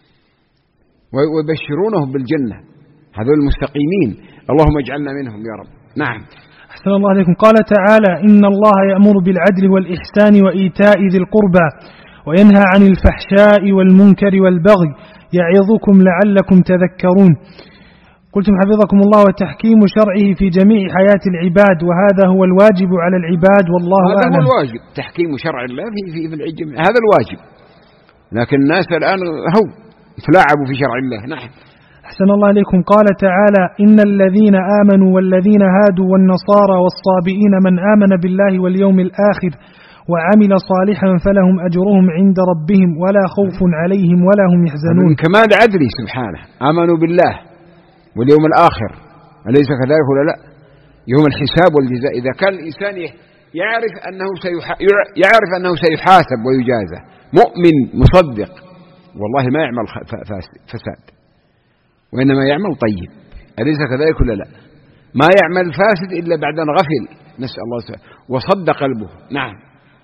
ويبشرونهم بالجنة. هذول المستقيمين، اللهم اجعلنا منهم يا رب. نعم. أحسن الله عليكم. قال تعالى: إن الله يأمر بالعدل والإحسان وإيتاء ذي القربى وينهى عن الفحشاء والمنكر والبغي يعظكم لعلكم تذكرون. قلتم حفظكم الله وتحكيم شرعه في جميع حياة العباد، وهذا هو الواجب على العباد والله أعلم. هذا هو الواجب، تحكيم شرع الله في في في العجم، هذا الواجب. لكن الناس الآن هو يتلاعبوا في شرع الله. نعم. أحسن الله عليكم. قال تعالى: إن الذين آمنوا والذين هادوا والنصارى والصابئين من آمن بالله واليوم الآخر وعمل صالحا فلهم أجرهم عند ربهم ولا خوف عليهم ولا هم يحزنون. من كمال عدله سبحانه، آمنوا بالله واليوم الآخر، أليس كذلك ولا لا؟ يوم الحساب والجزاء. إذا كان الإنسان يعرف أنه سيح... يعرف أنه سيحاسب ويجازى، مؤمن مصدق، والله ما يعمل فساد وإنما يعمل طيب، أليس كذلك ولا لا؟ ما يعمل فاسد إلا بعد أن غفل، نسأل الله سبحانه وصد قلبه. نعم.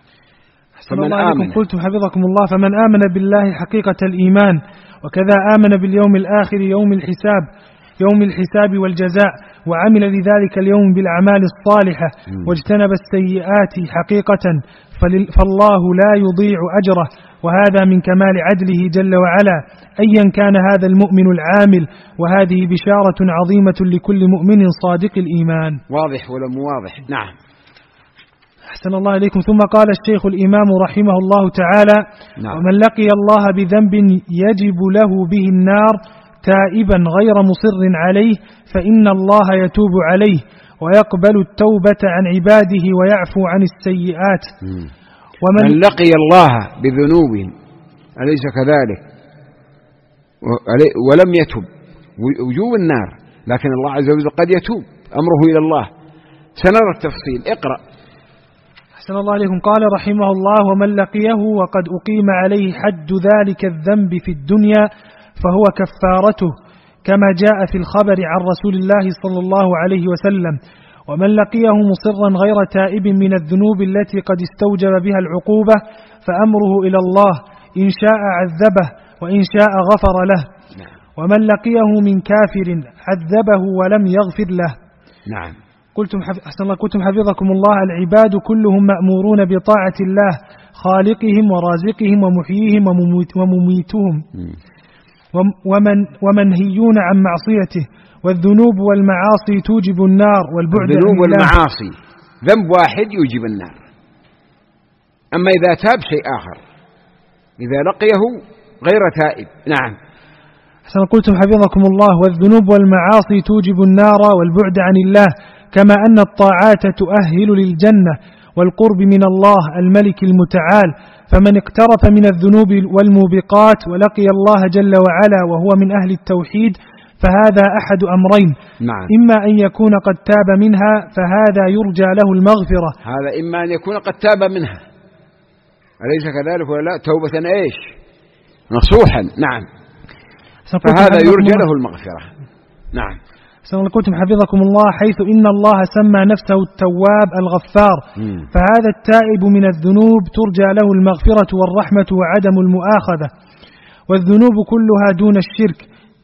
فمن آمن. قلت حفظكم الله: فمن آمن بالله حقيقة الإيمان، وكذا آمن باليوم الآخر يوم الحساب يوم الحساب والجزاء، وعمل لذلك اليوم بالأعمال الصالحة واجتنب السيئات حقيقة، فالله لا يضيع أجره، وهذا من كمال عدله جل وعلا أيا كان هذا المؤمن العامل، وهذه بشارة عظيمة لكل مؤمن صادق الإيمان. واضح ولا مو واضح؟ نعم. أحسن الله عليكم. ثم قال الشيخ الإمام رحمه الله تعالى: نعم. ومن لقي الله بذنب يجب له به النار تائبا غير مصر عليه فإن الله يتوب عليه ويقبل التوبة عن عباده ويعفو عن السيئات. م. ومن من لقي الله بذنوب أليس كذلك ولم يتب وجوب النار، لكن الله عز وجل قد يتوب، أمره إلى الله. سنرى التفصيل. اقرأ. أحسن الله عليكم. قال رحمه الله: ومن لقيه وقد أقيم عليه حد ذلك الذنب في الدنيا فهو كفارته، كما جاء في الخبر عن رسول الله صلى الله عليه وسلم. ومن لقيه مصرا غير تائب من الذنوب التي قد استوجب بها العقوبة فأمره إلى الله، إن شاء عذبه وإن شاء غفر له. ومن لقيه من كافر عذبه ولم يغفر له. نعم. قلتم أحسن الله قلتم حفظكم الله: العباد كلهم مأمورون بطاعة الله خالقهم ورازقهم ومحييهم ومميتهم، ومن ومنهيون عن معصيته. والذنوب والمعاصي توجب النار والبعد عن الله. الذنوب والمعاصي ذنب واحد يوجب النار، أما إذا تاب شيء آخر، إذا لقيه غير تائب. نعم. أحسن قلتم حفظكم الله: والذنوب والمعاصي توجب النار والبعد عن الله، كما أن الطاعات تؤهل للجنة والقرب من الله الملك المتعال. فمن اقترف من الذنوب والموبقات ولقي الله جل وعلا وهو من أهل التوحيد فهذا أحد أمرين: نعم. إما أن يكون قد تاب منها فهذا يرجى له المغفرة. هذا إما أن يكون قد تاب منها، أليس كذلك ولا لا؟ توبة إيش؟ نصوحا. نعم. فهذا يرجى له المغفرة. نعم. سنقولكم حفظكم الله: حيث إن الله سمى نفسه التواب الغفار، م. فهذا التائب من الذنوب ترجى له المغفرة والرحمة وعدم المؤاخذة. والذنوب كلها دون الشرك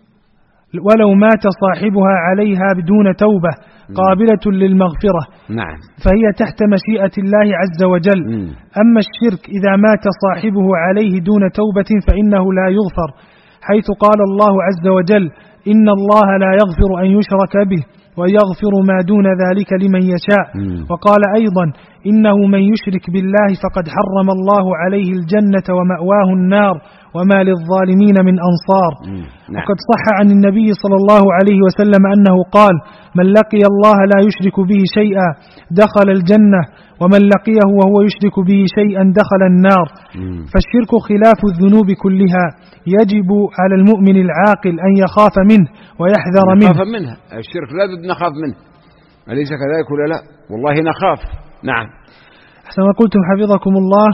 ولو مات صاحبها عليها بدون توبة قابلة للمغفرة. نعم. فهي تحت مشيئة الله عز وجل. م. أما الشرك إذا مات صاحبه عليه دون توبة فإنه لا يغفر، حيث قال الله عز وجل: إن الله لا يغفر أن يشرك به ويغفر ما دون ذلك لمن يشاء. م. وقال أيضا: إنه من يشرك بالله فقد حرم الله عليه الجنة ومأواه النار وما للظالمين من أنصار. نعم. وقد صح عن النبي صلى الله عليه وسلم أنه قال: من لقي الله لا يشرك به شيئا دخل الجنة، ومن لقيه وهو يشرك به شيئا دخل النار. مم. فالشرك خلاف الذنوب كلها، يجب على المؤمن العاقل أن يخاف منه ويحذر منه. نخاف منه، الشرك لا بد نخاف منه، أليس كذلك ولا لا؟ والله نخاف. نعم. أحسن ما قلتم حفظكم الله: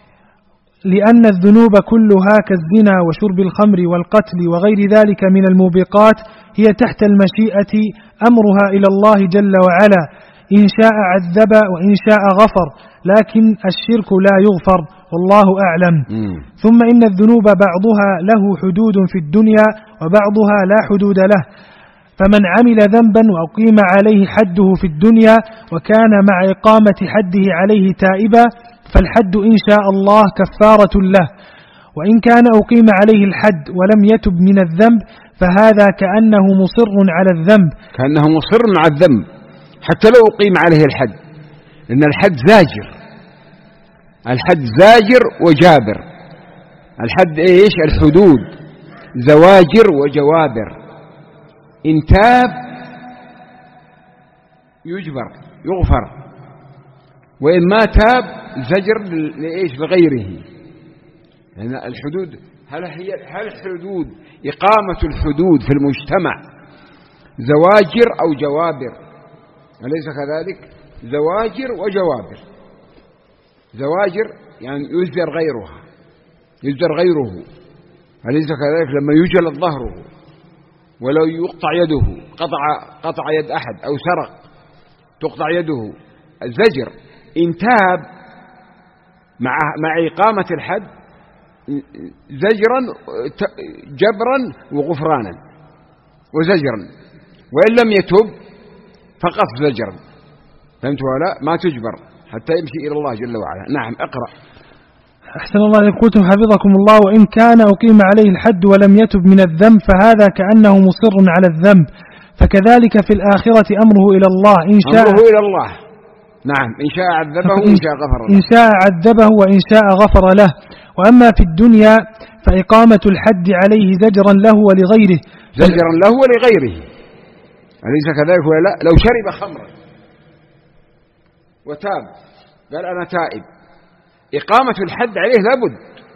لأن الذنوب كلها كالزنا وشرب الخمر والقتل وغير ذلك من الموبقات هي تحت المشيئة، أمرها إلى الله جل وعلا، إن شاء عذب وإن شاء غفر، لكن الشرك لا يغفر والله أعلم. م. ثم إن الذنوب بعضها له حدود في الدنيا وبعضها لا حدود له، فمن عمل ذنبا وأقيم عليه حده في الدنيا وكان مع إقامة حده عليه تائبا فالحد إن شاء الله كفارة له، وإن كان أقيم عليه الحد ولم يتب من الذنب فهذا كأنه مصر على الذنب كأنه مصر على الذنب حتى لو أقيم عليه الحد، لأن الحد زاجر، الحد زاجر وجابر. الحد إيش؟ الحدود زواجر وجوابر. إن تاب يجبر يغفر، وإن ما تاب زجر لإيش؟ لغيره. لأن يعني الحدود هل هي هل الحدود إقامة الحدود في المجتمع زواجر أو جوابر؟ أليس كذلك؟ زواجر وجوابر. زواجر يعني يزجر غيرها، يزجر غيره، أليس كذلك؟ لما يجلد ظهره ولو يقطع يده، قطع قطع يد أحد أو سرق تقطع يده، الزجر. إن تاب مع مع إقامة الحد زجرا جبرا وغفرانا وزجرا، وإن لم يتب فقط زجرا. فهمت ولا؟ ما تجبر حتى يمشي إلى الله جل وعلا. نعم. اقرأ. أحسن الله قلتم حفظكم الله: وإن كان أقيم عليه الحد ولم يتب من الذنب فهذا كأنه مصر على الذنب، فكذلك في الآخرة أمره إلى الله، إن شاء أمره إلى الله. نعم. إن شاء عذبه وإن شاء غفر له. إن شاء عذبه وإن شاء غفر له. وأما في الدنيا فإقامة الحد عليه زجرا له ولغيره، زجرا له ولغيره، أليس كذلك ولا لا؟ لو شرب خمرا وتاب قال أنا تائب، إقامة الحد عليه لابد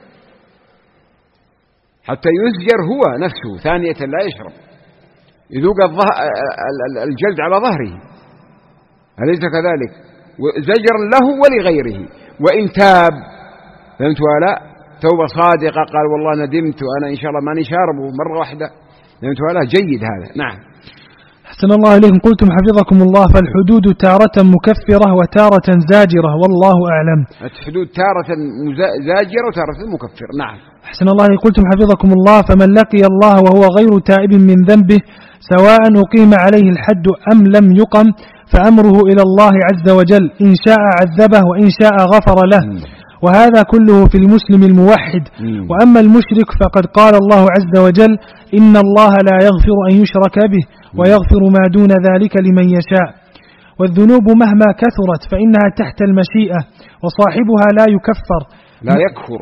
حتى يزجر هو نفسه ثانية لا يشرب، يذوق الجلد على ظهره، أليس كذلك؟ زجرا له ولغيره. وإن تاب، فهمت ولا توبة صادقة، قال والله ندمت وأنا إن شاء الله ماني شاربه مرة واحدة، فهمت ولا جيد هذا. نعم. أحسن الله إليكم. قلتم حفظكم الله فالحدود تارة مكفرة وتارة زاجرة والله أعلم. الحدود تارة زاجرة وتارة مكفرة. نعم. أحسن الله إليكم. قلتم حفظكم الله فمن لقي الله وهو غير تائب من ذنبه سواء أقيم عليه الحد أم لم يقم فأمره إلى الله عز وجل، إن شاء عذبه وإن شاء غفر له. وهذا كله في المسلم الموحد. وأما المشرك فقد قال الله عز وجل إن الله لا يغفر أن يشرك به ويغفر ما دون ذلك لمن يشاء. والذنوب مهما كثرت فإنها تحت المشيئة وصاحبها لا يكفر لا يكفر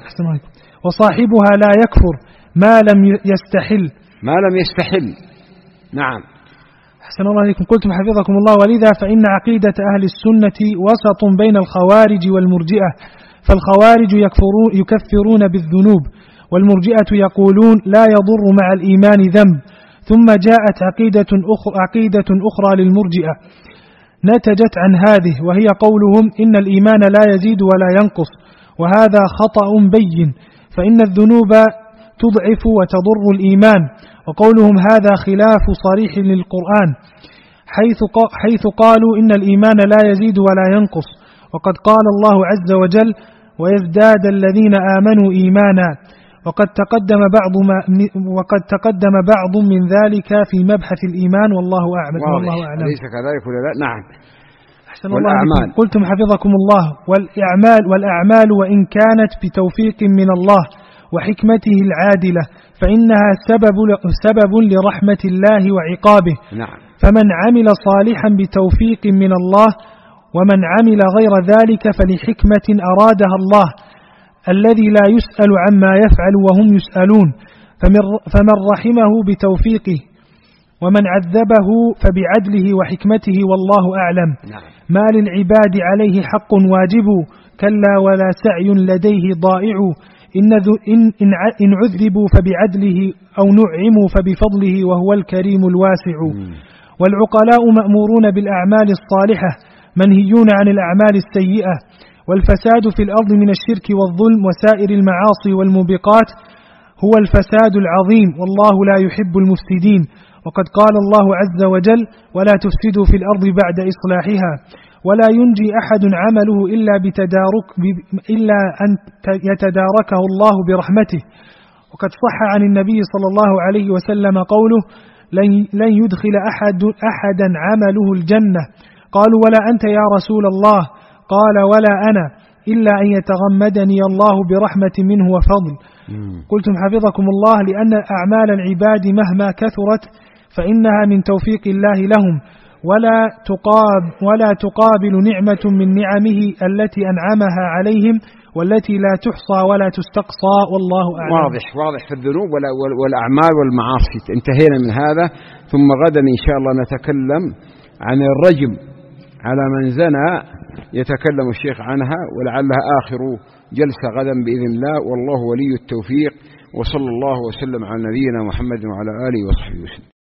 وصاحبها لا يكفر ما لم يستحل ما لم يستحل. نعم. أحسن الله عليكم. قلتم حفظكم الله ولذا فإن عقيدة أهل السنة وسط بين الخوارج والمرجئة، فالخوارج يكفرون, يكفرون بالذنوب، والمرجئة يقولون لا يضر مع الإيمان ذنب. ثم جاءت عقيدة أخرى, عقيدة أخرى للمرجئة نتجت عن هذه، وهي قولهم إن الإيمان لا يزيد ولا ينقص، وهذا خطأ بين، فإن الذنوب تضعف وتضر الإيمان. وقولهم هذا خلاف صريح للقرآن حيث, حيث قالوا إن الإيمان لا يزيد ولا ينقص، وقد قال الله عز وجل ويزداد الذين آمنوا إيمانا. وقد تقدم بعض ما وقد تقدم بعض من ذلك في مبحث الإيمان والله أعلم. والله أعلم. ليس كذلك ولا لا؟ نعم. أحسن الله عليكم. قلتم حفظكم الله والأعمال والأعمال وإن كانت بتوفيق من الله وحكمته العادلة فإنها سبب سبب لرحمة الله وعقابه. نعم. فمن عمل صالحا بتوفيق من الله ومن عمل غير ذلك فلحكمة أرادها الله الذي لا يسأل عما يفعل وهم يسألون، فمن رحمه بتوفيقه ومن عذبه فبعدله وحكمته والله أعلم. ما للعباد عليه حق واجب كلا ولا سعي لديه ضائع، إن, إن, إن عذبوا فبعدله أو نعموا فبفضله وهو الكريم الواسع. والعقلاء مأمورون بالأعمال الصالحة منهيون عن الأعمال السيئة. والفساد في الأرض من الشرك والظلم وسائر المعاصي والموبقات هو الفساد العظيم، والله لا يحب المفسدين. وقد قال الله عز وجل ولا تفسدوا في الأرض بعد إصلاحها. ولا ينجي أحد عمله إلا, بتدارك إلا أن يتداركه الله برحمته. وقد صح عن النبي صلى الله عليه وسلم قوله لن يدخل أحد أحدا عمله الجنة. قالوا ولا أنت يا رسول الله؟ قال ولا أنا إلا أن يتغمدني الله برحمة منه وفضل. قلتم حفظكم الله لأن أعمال العباد مهما كثرت فإنها من توفيق الله لهم، ولا تقاب ولا تقابل نعمة من نعمه التي أنعمها عليهم والتي لا تحصى ولا تستقصى والله أعلم. واضح واضح في الذنوب والأعمال والمعاصي. انتهينا من هذا، ثم غدا إن شاء الله نتكلم عن الرجم على من زنى، يتكلم الشيخ عنها ولعلها آخر جلسة غدا بإذن الله، والله ولي التوفيق. وصلى الله وسلم على نبينا محمد وعلى آله وصحبه وسلم.